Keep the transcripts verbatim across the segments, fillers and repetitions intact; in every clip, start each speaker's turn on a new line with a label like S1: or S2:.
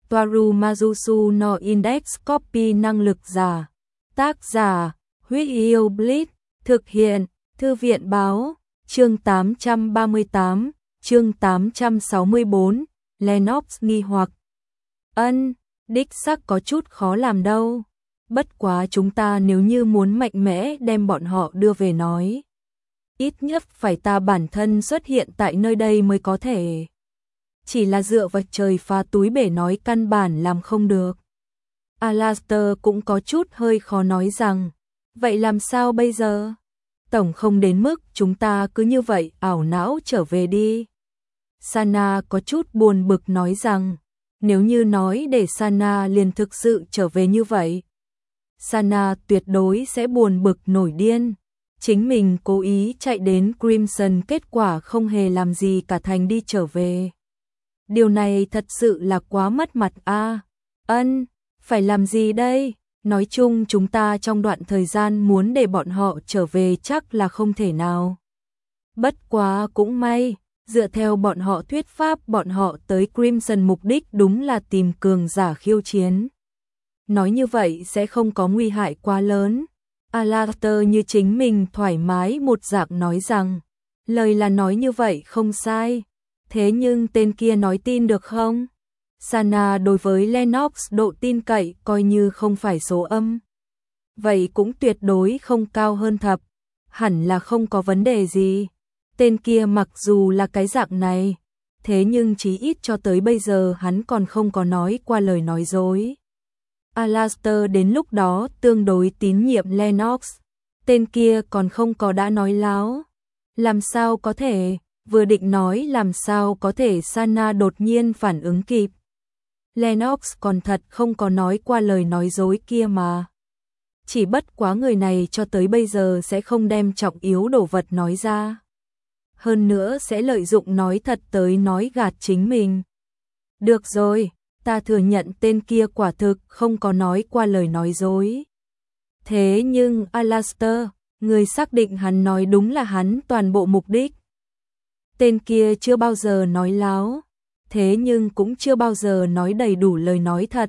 S1: Toaru Majusu no Index Copy năng lực giả. Tác giả, Huyết Yêu Blitz, thực hiện, Thư viện báo, chương tám trăm ba mươi tám, chương tám trăm sáu mươi bốn, Lennox nghi hoặc. Ân, đích xác có chút khó làm đâu. Bất quá chúng ta nếu như muốn mạnh mẽ đem bọn họ đưa về nói. Ít nhất phải ta bản thân xuất hiện tại nơi đây mới có thể. Chỉ là dựa vào trời phá túi bể nói căn bản làm không được. Alastair cũng có chút hơi khó nói rằng, vậy làm sao bây giờ? Tổng không đến mức chúng ta cứ như vậy ảo não trở về đi. Sana có chút buồn bực nói rằng, nếu như nói để Sana liền thực sự trở về như vậy, Sana tuyệt đối sẽ buồn bực nổi điên. Chính mình cố ý chạy đến Crimson kết quả không hề làm gì cả thành đi trở về. Điều này thật sự là quá mất mặt a. À, ân, phải làm gì đây? Nói chung chúng ta trong đoạn thời gian muốn để bọn họ trở về chắc là không thể nào. Bất quá cũng may, dựa theo bọn họ thuyết pháp bọn họ tới Crimson mục đích đúng là tìm cường giả khiêu chiến. Nói như vậy sẽ không có nguy hại quá lớn. Alastair như chính mình thoải mái một dạng nói rằng, lời là nói như vậy không sai. Thế nhưng tên kia nói tin được không? Sana đối với Lennox độ tin cậy coi như không phải số âm. Vậy cũng tuyệt đối không cao hơn thập. Hẳn là không có vấn đề gì. Tên kia mặc dù là cái dạng này, thế nhưng chí ít cho tới bây giờ hắn còn không có nói qua lời nói dối. Alastair đến lúc đó tương đối tín nhiệm Lennox. Tên kia còn không có đã nói láo. Làm sao có thể, vừa định nói làm sao có thể Sana đột nhiên phản ứng kịp. Lennox còn thật không có nói qua lời nói dối kia mà. Chỉ bất quá người này cho tới bây giờ sẽ không đem trọng yếu đồ vật nói ra. Hơn nữa sẽ lợi dụng nói thật tới nói gạt chính mình. Được rồi, ta thừa nhận tên kia quả thực không có nói qua lời nói dối. Thế nhưng Alastair, người xác định hắn nói đúng là hắn toàn bộ mục đích. Tên kia chưa bao giờ nói láo, thế nhưng cũng chưa bao giờ nói đầy đủ lời nói thật.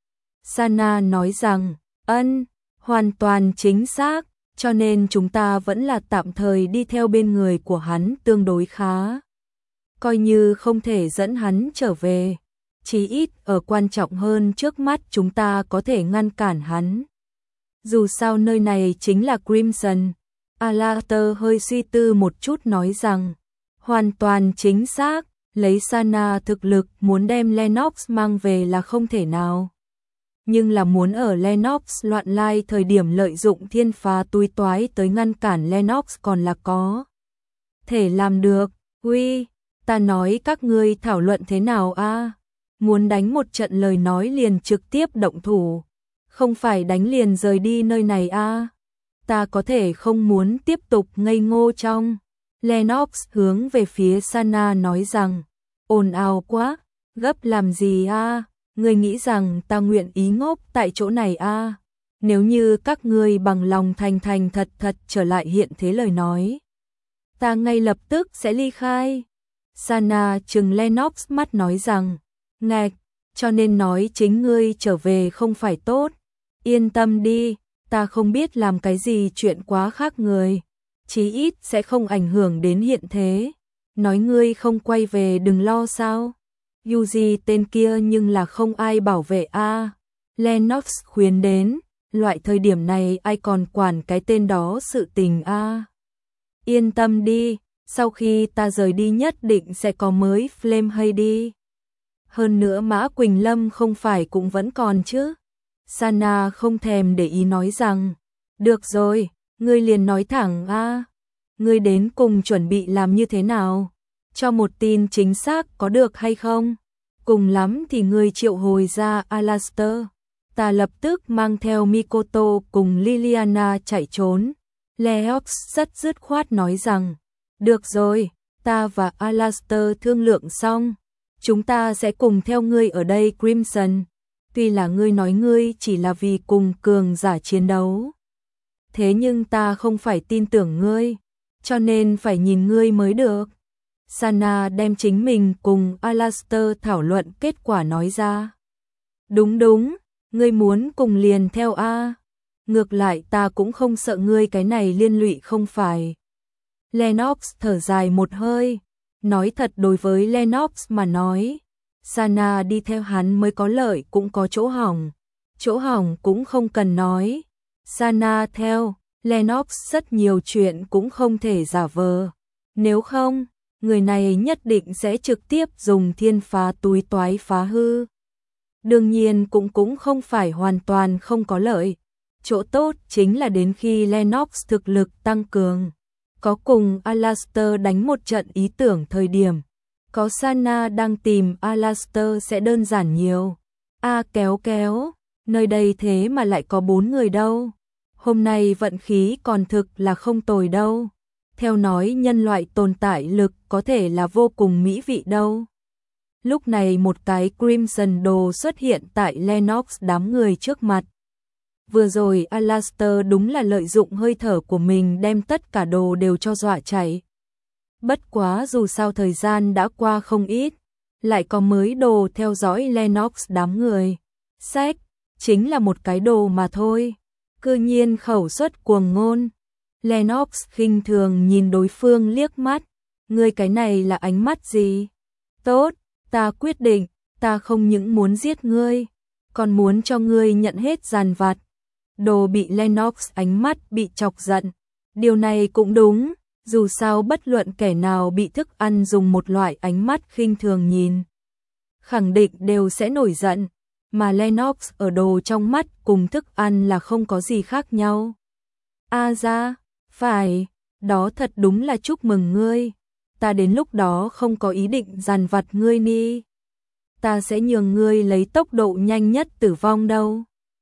S1: Sana nói rằng, ân, hoàn toàn chính xác, cho nên chúng ta vẫn là tạm thời đi theo bên người của hắn tương đối khá. Coi như không thể dẫn hắn trở về, chí ít ở quan trọng hơn trước mắt chúng ta có thể ngăn cản hắn. Dù sao nơi này chính là Crimson. Alastair hơi suy tư một chút nói rằng, hoàn toàn chính xác, lấy Sana thực lực muốn đem Lennox mang về là không thể nào. Nhưng là muốn ở Lennox loạn lai thời điểm lợi dụng thiên phá túi toái tới ngăn cản Lennox còn là có thể làm được. Uy, ta nói các ngươi thảo luận thế nào a? Muốn đánh một trận lời nói liền trực tiếp động thủ, không phải đánh liền rời đi nơi này a. Ta có thể không muốn tiếp tục ngây ngô trong. Lennox hướng về phía Sana nói rằng, ồn ào quá, gấp làm gì a? Ngươi nghĩ rằng ta nguyện ý ngốc tại chỗ này a? Nếu như các ngươi bằng lòng thành thành thật thật trở lại hiện thế lời nói, ta ngay lập tức sẽ ly khai. Sana trừng Lennox mắt nói rằng, ngạch, cho nên nói chính ngươi trở về không phải tốt. Yên tâm đi, ta không biết làm cái gì chuyện quá khác người, chí ít sẽ không ảnh hưởng đến hiện thế. Nói ngươi không quay về đừng lo sao. Yuji tên kia nhưng là không ai bảo vệ a. À. Lennox khuyên đến, loại thời điểm này ai còn quản cái tên đó sự tình a. À. Yên tâm đi, sau khi ta rời đi nhất định sẽ có mới Flame hay đi. Hơn nữa Mã Quỳnh Lâm không phải cũng vẫn còn chứ. Sana không thèm để ý nói rằng, được rồi, ngươi liền nói thẳng a. À. Ngươi đến cùng chuẩn bị làm như thế nào? Cho một tin chính xác có được hay không? Cùng lắm thì ngươi triệu hồi ra Alastair. Ta lập tức mang theo Mikoto cùng Liliana chạy trốn. Leox rất dứt khoát nói rằng, được rồi, ta và Alastair thương lượng xong. Chúng ta sẽ cùng theo ngươi ở đây Crimson. Tuy là ngươi nói ngươi chỉ là vì cùng cường giả chiến đấu. Thế nhưng ta không phải tin tưởng ngươi, cho nên phải nhìn ngươi mới được. Sana đem chính mình cùng Alastair thảo luận kết quả nói ra. Đúng đúng, ngươi muốn cùng liền theo a. Ngược lại ta cũng không sợ ngươi cái này liên lụy không phải. Lennox thở dài một hơi, nói thật đối với Lennox mà nói, Sana đi theo hắn mới có lợi cũng có chỗ hỏng, chỗ hỏng cũng không cần nói. Sana theo Lennox rất nhiều chuyện cũng không thể giả vờ, nếu không, người này nhất định sẽ trực tiếp dùng thiên phá túi toái phá hư. Đương nhiên cũng cũng không phải hoàn toàn không có lợi, chỗ tốt chính là đến khi Lennox thực lực tăng cường, có cùng Alastor đánh một trận ý tưởng thời điểm, có Sana đang tìm Alastor sẽ đơn giản nhiều. A à, kéo kéo, nơi đây thế mà lại có bốn người đâu. Hôm nay vận khí còn thực là không tồi đâu. Theo nói nhân loại tồn tại lực có thể là vô cùng mỹ vị đâu. Lúc này một cái Crimson đồ xuất hiện tại Lennox đám người trước mặt. Vừa rồi Alastor đúng là lợi dụng hơi thở của mình đem tất cả đồ đều cho dọa chạy. Bất quá dù sao thời gian đã qua không ít, lại có mới đồ theo dõi Lennox đám người. Sách, chính là một cái đồ mà thôi. Cư nhiên khẩu suất cuồng ngôn. Lennox khinh thường nhìn đối phương liếc mắt. Ngươi cái này là ánh mắt gì? Tốt, ta quyết định, ta không những muốn giết ngươi, còn muốn cho ngươi nhận hết giàn vặt. Đồ bị Lennox ánh mắt bị chọc giận. Điều này cũng đúng, dù sao bất luận kẻ nào bị thức ăn dùng một loại ánh mắt khinh thường nhìn, khẳng định đều sẽ nổi giận, mà Lennox ở đồ trong mắt cùng thức ăn là không có gì khác nhau. A ra, phải, đó thật đúng là chúc mừng ngươi, ta đến lúc đó không có ý định dằn vặt ngươi ni. Ta sẽ nhường ngươi lấy tốc độ nhanh nhất tử vong đâu.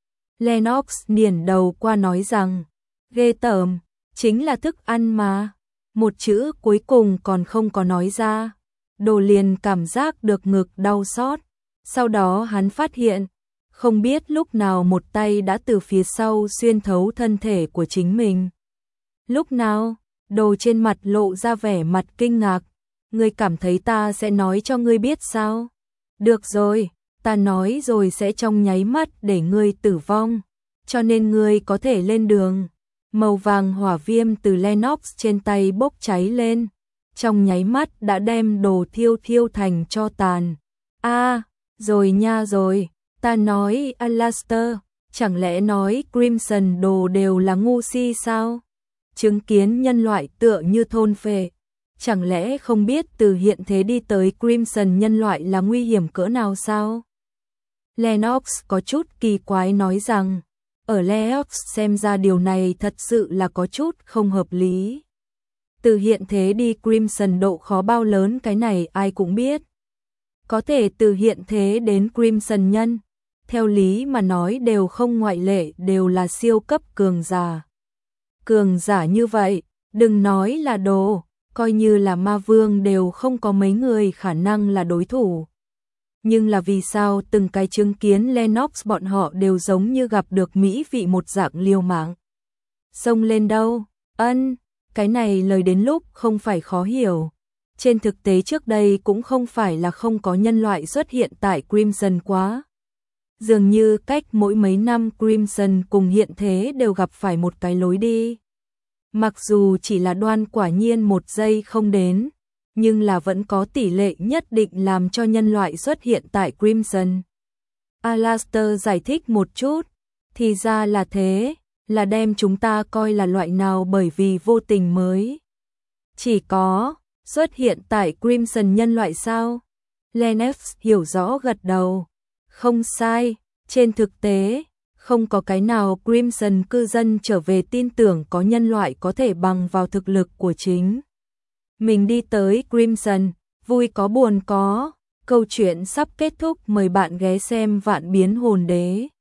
S1: Lennox niển đầu qua nói rằng, ghê tởm, chính là thức ăn mà. Một chữ cuối cùng còn không có nói ra. Đồ liền cảm giác được ngực đau xót. Sau đó hắn phát hiện, không biết lúc nào một tay đã từ phía sau xuyên thấu thân thể của chính mình. Lúc nào, đồ trên mặt lộ ra vẻ mặt kinh ngạc. Ngươi cảm thấy ta sẽ nói cho ngươi biết sao? Được rồi, ta nói rồi sẽ trong nháy mắt để ngươi tử vong. Cho nên ngươi có thể lên đường. Màu vàng hỏa viêm từ Lennox trên tay bốc cháy lên, trong nháy mắt đã đem đồ thiêu thiêu thành tro tàn. A, à, rồi nha rồi, ta nói Alastor, chẳng lẽ nói Crimson đồ đều là ngu si sao? Chứng kiến nhân loại tựa như thôn phệ, chẳng lẽ không biết từ hiện thế đi tới Crimson nhân loại là nguy hiểm cỡ nào sao? Lennox có chút kỳ quái nói rằng, ở Lennox xem ra điều này thật sự là có chút không hợp lý. Từ hiện thế đi Crimson độ khó bao lớn cái này ai cũng biết. Có thể từ hiện thế đến Crimson nhân, theo lý mà nói đều không ngoại lệ đều là siêu cấp cường giả. Cường giả như vậy, đừng nói là đồ, coi như là ma vương đều không có mấy người khả năng là đối thủ. Nhưng là vì sao từng cái chứng kiến Lennox bọn họ đều giống như gặp được mỹ vị một dạng liều mạng. Xông lên đâu? Ân, cái này lời đến lúc không phải khó hiểu. Trên thực tế trước đây cũng không phải là không có nhân loại xuất hiện tại Crimson quá. Dường như cách mỗi mấy năm Crimson cùng hiện thế đều gặp phải một cái lối đi. Mặc dù chỉ là đoan quả nhiên một giây không đến, nhưng là vẫn có tỷ lệ nhất định làm cho nhân loại xuất hiện tại Crimson. Alastor giải thích một chút, thì ra là thế, là đem chúng ta coi là loại nào bởi vì vô tình mới. Chỉ có, xuất hiện tại Crimson nhân loại sao? Lennox hiểu rõ gật đầu. Không sai, trên thực tế, không có cái nào Crimson cư dân trở về tin tưởng có nhân loại có thể bằng vào thực lực của chính. Mình đi tới Crimson, vui có buồn có, câu chuyện sắp kết thúc, mời bạn ghé xem Vạn Biến Hồn Đế.